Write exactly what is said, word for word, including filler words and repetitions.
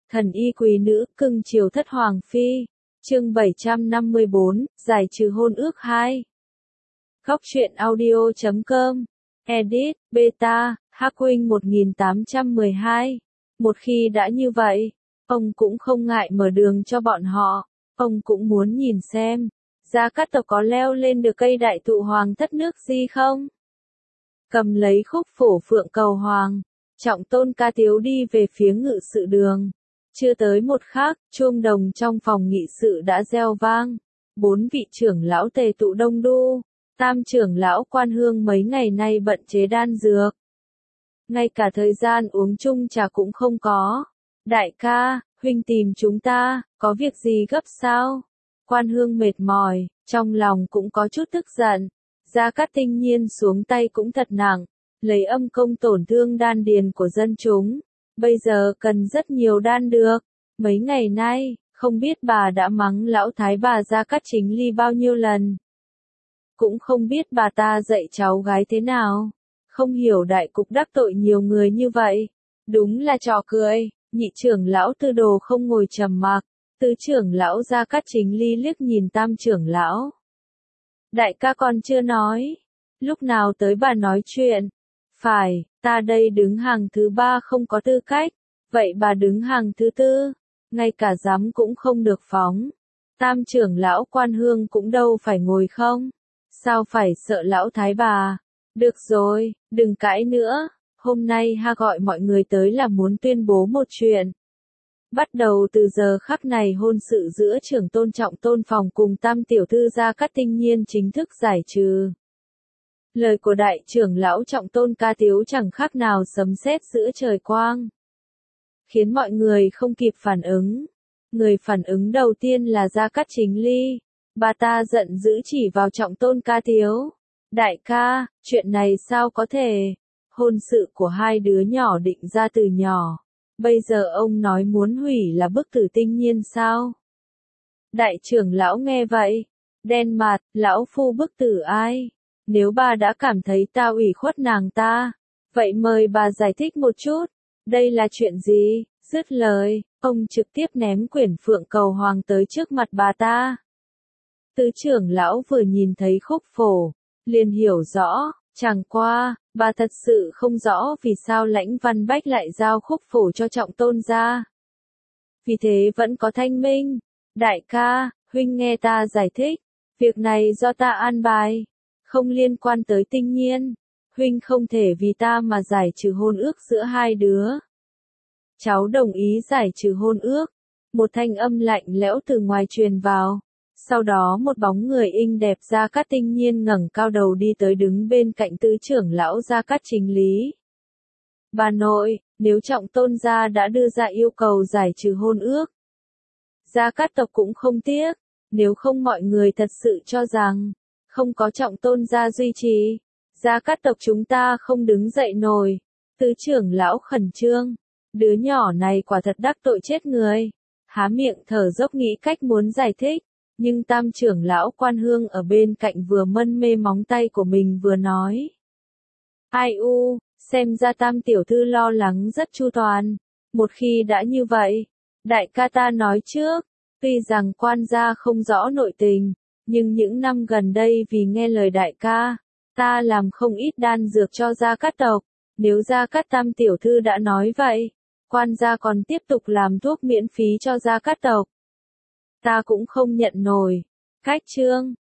Thần y quý nữ, cưng chiều thất hoàng phi. Chương bảy trăm năm mươi bốn, giải trừ hôn ước hai. Góc truyện audio chấm com. Edit, Beta, Hackwing một nghìn tám trăm mười hai. Một khi đã như vậy, ông cũng không ngại mở đường cho bọn họ. Ông cũng muốn nhìn xem, Gia Cát tộc có leo lên được cây đại thụ hoàng thất nước gì không? Cầm lấy khúc phổ phượng cầu hoàng, Trọng Tôn ca tiếu đi về phía ngự sự đường. Chưa tới một khắc, chuông đồng trong phòng nghị sự đã reo vang. Bốn vị trưởng lão tề tụ đông đu. Tam trưởng lão Quan Hương mấy ngày nay bận chế đan dược. Ngay cả thời gian uống chung trà cũng không có. Đại ca, huynh tìm chúng ta, có việc gì gấp sao? Quan Hương mệt mỏi, trong lòng cũng có chút tức giận. Gia Cát Tinh Nhiên xuống tay cũng thật nặng, lấy âm công tổn thương đan điền của dân chúng. Bây giờ cần rất nhiều đan được. Mấy ngày nay, không biết bà đã mắng lão thái bà Gia Cát Chính Ly bao nhiêu lần. Cũng không biết bà ta dạy cháu gái thế nào. Không hiểu đại cục đắc tội nhiều người như vậy. Đúng là trò cười. Nhị trưởng lão Tư Đồ không ngồi trầm mặc. Tứ trưởng lão Gia Cát Chính Ly liếc nhìn tam trưởng lão. Đại ca còn chưa nói. Lúc nào tới bà nói chuyện. Phải, ta đây đứng hàng thứ ba không có tư cách. Vậy bà đứng hàng thứ tư. Ngay cả giám cũng không được phóng. Tam trưởng lão Quan Hương cũng đâu phải ngồi không. Sao phải sợ lão thái bà. Được rồi, đừng cãi nữa. Hôm nay ha gọi mọi người tới là muốn tuyên bố một chuyện. Bắt đầu từ giờ khắc này hôn sự giữa trưởng tôn Trọng Tôn phòng cùng tam tiểu thư Gia Cát Tinh Nhiên chính thức giải trừ. Lời của đại trưởng lão Trọng Tôn ca tiếu chẳng khác nào sấm sét giữa trời quang. Khiến mọi người không kịp phản ứng. Người phản ứng đầu tiên là Gia Cát Chính Ly. Bà ta giận dữ chỉ vào Trọng Tôn ca tiếu. Đại ca, chuyện này sao có thể? Hôn sự của hai đứa nhỏ định ra từ nhỏ. Bây giờ ông nói muốn hủy là bức tử Tinh Nhiên sao? Đại trưởng lão nghe vậy. Đen mặt, lão phu bức tử ai? Nếu bà đã cảm thấy ta ủy khuất nàng ta, vậy mời bà giải thích một chút. Đây là chuyện gì? Dứt lời, ông trực tiếp ném quyển phượng cầu hoàng tới trước mặt bà ta. Tứ trưởng lão vừa nhìn thấy khúc phổ, liền hiểu rõ, chẳng qua, bà thật sự không rõ vì sao Lãnh Văn Bách lại giao khúc phổ cho Trọng Tôn gia. Vì thế vẫn có thanh minh. Đại ca, huynh nghe ta giải thích. Việc này do ta an bài. Không liên quan tới Tinh Nhiên. Huynh không thể vì ta mà giải trừ hôn ước giữa hai đứa. Cháu đồng ý giải trừ hôn ước. Một thanh âm lạnh lẽo từ ngoài truyền vào. Sau đó một bóng người inh đẹp Gia Cát Tinh Nhiên ngẩng cao đầu đi tới đứng bên cạnh tứ trưởng lão Gia Cát Chính Lý. Bà nội, nếu Trọng Tôn gia đã đưa ra yêu cầu giải trừ hôn ước, Gia Cát tộc cũng không tiếc. Nếu không mọi người thật sự cho rằng không có Trọng Tôn gia duy trì, Gia Cát tộc chúng ta không đứng dậy nổi. Tứ trưởng lão khẩn trương. Đứa nhỏ này quả thật đắc tội chết người. Há miệng thở dốc nghĩ cách muốn giải thích. Nhưng tam trưởng lão Quan Hương ở bên cạnh vừa mân mê móng tay của mình vừa nói. Ai u, xem ra tam tiểu thư lo lắng rất chu toàn. Một khi đã như vậy, đại ca ta nói trước, tuy rằng quan gia không rõ nội tình, nhưng những năm gần đây vì nghe lời đại ca, ta làm không ít đan dược cho Gia Cát tộc. Nếu Gia Cát tam tiểu thư đã nói vậy, quan gia còn tiếp tục làm thuốc miễn phí cho Gia Cát tộc. Ta cũng không nhận nổi. Cách chương,